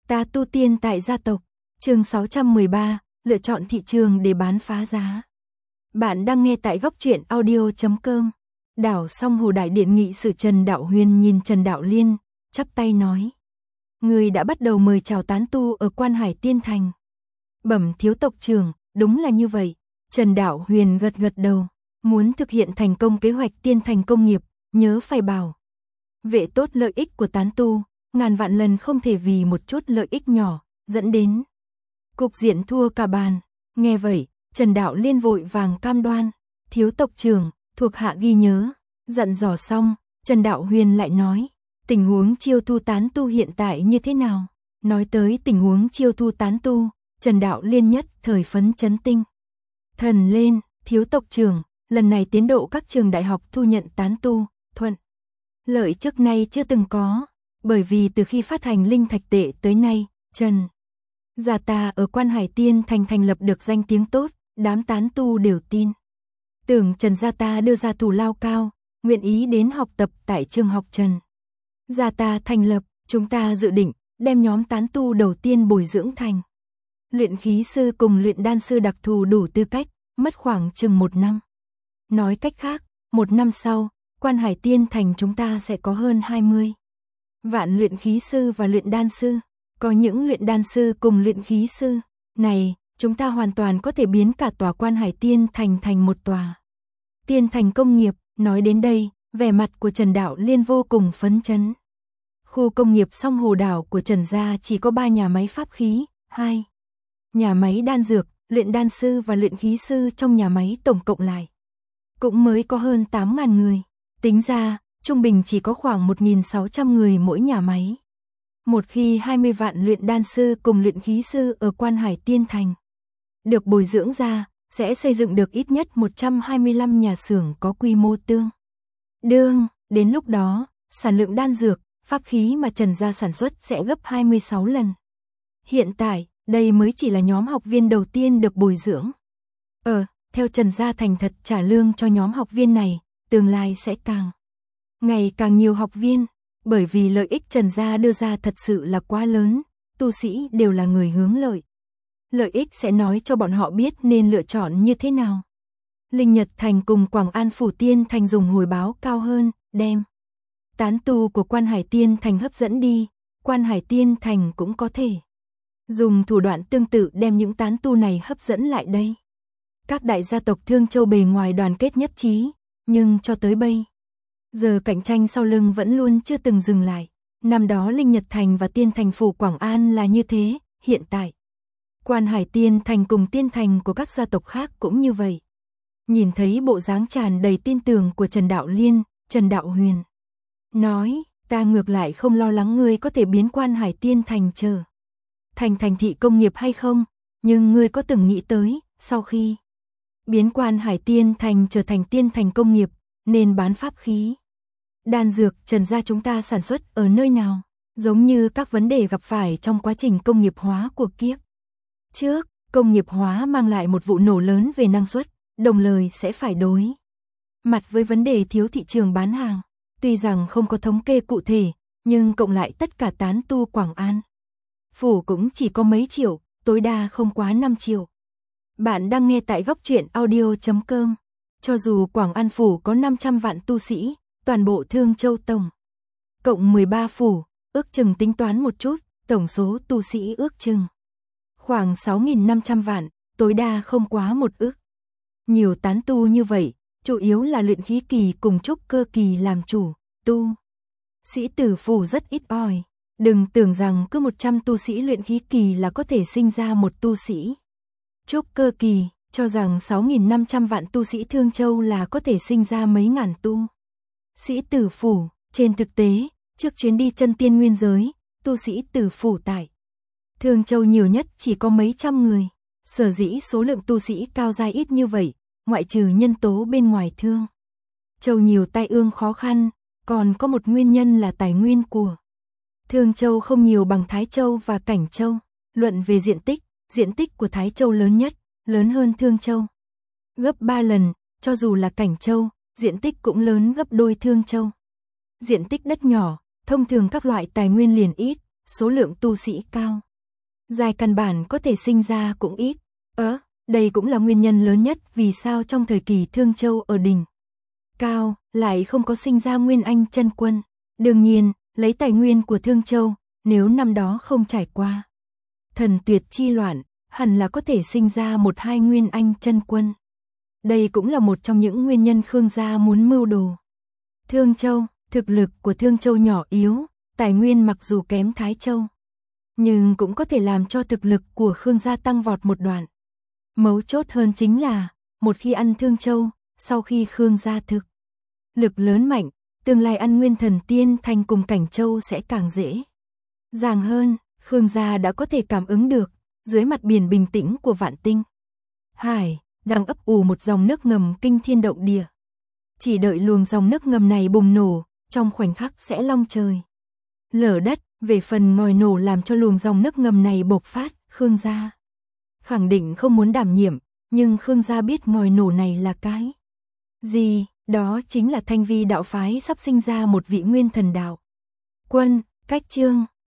Ta tu tiên tại gia tộc, chương 613, lựa chọn thị trường để bán phá giá. Bạn đang nghe tại góc truyện audio.com. Đảo Song Hồ đại điện nghị sự Trần Đạo Huyền nhìn Trần Đạo Liên, chắp tay nói. Người đã bắt đầu mời chào tán tu ở Quan Hải Tiên Thành. Bẩm thiếu tộc trưởng, đúng là như vậy. Trần Đạo Huyền gật gật đầu, muốn thực hiện thành công kế hoạch tiên thành công nghiệp, nhớ phải bảo vệ tốt lợi ích của tán tu, ngàn vạn lần không thể vì một chút lợi ích nhỏ, dẫn đến cục diện thua cả bàn. Nghe vậy, Trần Đạo Liên vội vàng cam đoan, thiếu tộc trưởng, thuộc hạ ghi nhớ. Dặn dò xong, Trần Đạo Huyền lại nói, tình huống chiêu thu tán tu hiện tại như thế nào? Nói tới tình huống chiêu thu tán tu, Trần Đạo Liên nhất thời phấn chấn tinh thần lên, thiếu tộc trưởng, lần này tiến độ các trường đại học thu nhận tán tu, thuận lợi trước nay chưa từng có, bởi vì từ khi phát hành linh thạch tệ tới nay, Trần gia ta ở Quan Hải Tiên Thành thành lập được danh tiếng tốt, đám tán tu đều tin. Tưởng Trần gia ta đưa ra thù lao cao, nguyện ý đến học tập tại trường học Trần gia ta thành lập, chúng ta dự định đem nhóm tán tu đầu tiên bồi dưỡng thành luyện khí sư cùng luyện đan sư đặc thù đủ tư cách, mất khoảng chừng 1 năm. Nói cách khác, 1 năm sau, Quan Hải Tiên Thành chúng ta sẽ có hơn 20 vạn luyện khí sư và luyện đan sư. Có những luyện đan sư cùng luyện khí sư này, chúng ta hoàn toàn có thể biến cả tòa Quan Hải Tiên Thành thành một tòa tiên thành công nghiệp. Nói đến đây, vẻ mặt của Trần Đạo Liên vô cùng phấn chấn. Khu công nghiệp Song Hồ đảo của Trần gia chỉ có 3 nhà máy pháp khí, 2 nhà máy đan dược, luyện đan sư và luyện khí sư trong nhà máy tổng cộng lại cũng mới có hơn 8.000 người. Tính ra, trung bình chỉ có khoảng 1.600 người mỗi nhà máy. Một khi 20 vạn luyện đan sư cùng luyện khí sư ở Quan Hải Tiên Thành được bồi dưỡng ra, sẽ xây dựng được ít nhất 125 nhà xưởng có quy mô tương đương. Đến lúc đó, sản lượng đan dược, pháp khí mà Trần gia sản xuất sẽ gấp 26 lần. Hiện tại, đây mới chỉ là nhóm học viên đầu tiên được bồi dưỡng. Theo Trần gia thành thật trả lương cho nhóm học viên này, tương lai sẽ ngày càng nhiều học viên, bởi vì lợi ích Trần gia đưa ra thật sự là quá lớn, tu sĩ đều là người hướng lợi. Lợi ích sẽ nói cho bọn họ biết nên lựa chọn như thế nào. Linh Nhật Thành cùng Quảng An Phủ Tiên Thành dùng hồi báo cao hơn, đem tán tu của Quan Hải Tiên Thành hấp dẫn đi, Quan Hải Tiên Thành cũng có thể dùng thủ đoạn tương tự đem những tán tu này hấp dẫn lại đây. Các đại gia tộc Thương Châu bề ngoài đoàn kết nhất trí, nhưng cho tới bây giờ cạnh tranh sau lưng vẫn luôn chưa từng dừng lại. Năm đó Linh Nhật Thành và Tiên Thành Phủ Quảng An là như thế, hiện tại Quan Hải Tiên Thành cùng Tiên Thành của các gia tộc khác cũng như vậy. Nhìn thấy bộ dáng tràn đầy tin tưởng của Trần Đạo Liên, Trần Đạo Huyền nói, ta ngược lại không lo lắng ngươi có thể biến Quan Hải Tiên Thành trở thành thị công nghiệp hay không, nhưng ngươi có từng nghĩ tới, sau khi biến Quan Hải Tiên Thành trở thành tiên thành công nghiệp, nên bán pháp khí, đan dược Trần gia chúng ta sản xuất ở nơi nào, giống như các vấn đề gặp phải trong quá trình công nghiệp hóa của kiếp trước. Công nghiệp hóa mang lại một vụ nổ lớn về năng suất, đồng thời sẽ phải đối mặt với vấn đề thiếu thị trường bán hàng. Tuy rằng không có thống kê cụ thể, nhưng cộng lại tất cả tán tu Quảng An Phủ cũng chỉ có mấy triệu, tối đa không quá 5 triệu. Bạn đang nghe tại góc truyện audio.com. Cho dù Quảng An Phủ có 500 vạn tu sĩ, toàn bộ Thương Châu tổng cộng 13 phủ, ước chừng tính toán một chút, tổng số tu sĩ ước chừng khoảng 6.500 vạn, tối đa không quá 1 ức. Nhiều tán tu như vậy, chủ yếu là luyện khí kỳ cùng trúc cơ kỳ làm chủ, tu sĩ tử phủ rất ít ỏi. Đừng tưởng rằng cứ 100 tu sĩ luyện khí kỳ là có thể sinh ra một tu sĩ trúc cơ kỳ, cho rằng 6.500 vạn tu sĩ Thương Châu là có thể sinh ra mấy ngàn tu sĩ tử phủ. Trên thực tế, trước chuyến đi chân tiên nguyên giới, tu sĩ tử phủ tại Thương Châu nhiều nhất chỉ có mấy trăm người. Sở dĩ số lượng tu sĩ cao giai ít như vậy, ngoại trừ nhân tố bên ngoài Thương Châu nhiều tai ương khó khăn, còn có một nguyên nhân là tài nguyên của Thương Châu không nhiều bằng Thái Châu và Cảnh Châu. Luận về diện tích của Thái Châu lớn nhất, lớn hơn Thương Châu gấp 3 lần, cho dù là Cảnh Châu, diện tích cũng lớn gấp đôi Thương Châu. Diện tích đất nhỏ, thông thường các loại tài nguyên liền ít, số lượng tu sĩ cao. Dài căn bản có thể sinh ra cũng ít. Đây cũng là nguyên nhân lớn nhất vì sao trong thời kỳ Thương Châu ở đỉnh cao lại không có sinh ra Nguyên Anh chân quân. Đương nhiên, lấy tài nguyên của Thương Châu, nếu năm đó không trải qua thần tuyệt chi loạn, hẳn là có thể sinh ra 1-2 Nguyên Anh chân quân. Đây cũng là một trong những nguyên nhân Khương gia muốn mưu đồ. Thương Châu, thực lực của Thương Châu nhỏ yếu, tài nguyên mặc dù kém Thái Châu, nhưng cũng có thể làm cho thực lực của Khương gia tăng vọt một đoạn. Mấu chốt hơn chính là, một khi ăn Thương Châu, sau khi Khương gia thực lực lớn mạnh, tương lai ăn Nguyên Thần Tiên Thành cùng Cảnh Châu sẽ càng dễ dàng hơn. Khương gia đã có thể cảm ứng được, dưới mặt biển bình tĩnh của Vạn Tinh Hải, đang ấp ủ một dòng nước ngầm kinh thiên động địa. Chỉ đợi luồng dòng nước ngầm này bùng nổ, trong khoảnh khắc sẽ long trời lở đất. Về phần ngòi nổ làm cho luồng dòng nước ngầm này bộc phát, Khương gia khẳng định không muốn đảm nhiệm, nhưng Khương gia biết ngòi nổ này là cái gì, đó chính là Thanh Vi đạo phái sắp sinh ra một vị Nguyên Thần đạo quân. Cách chương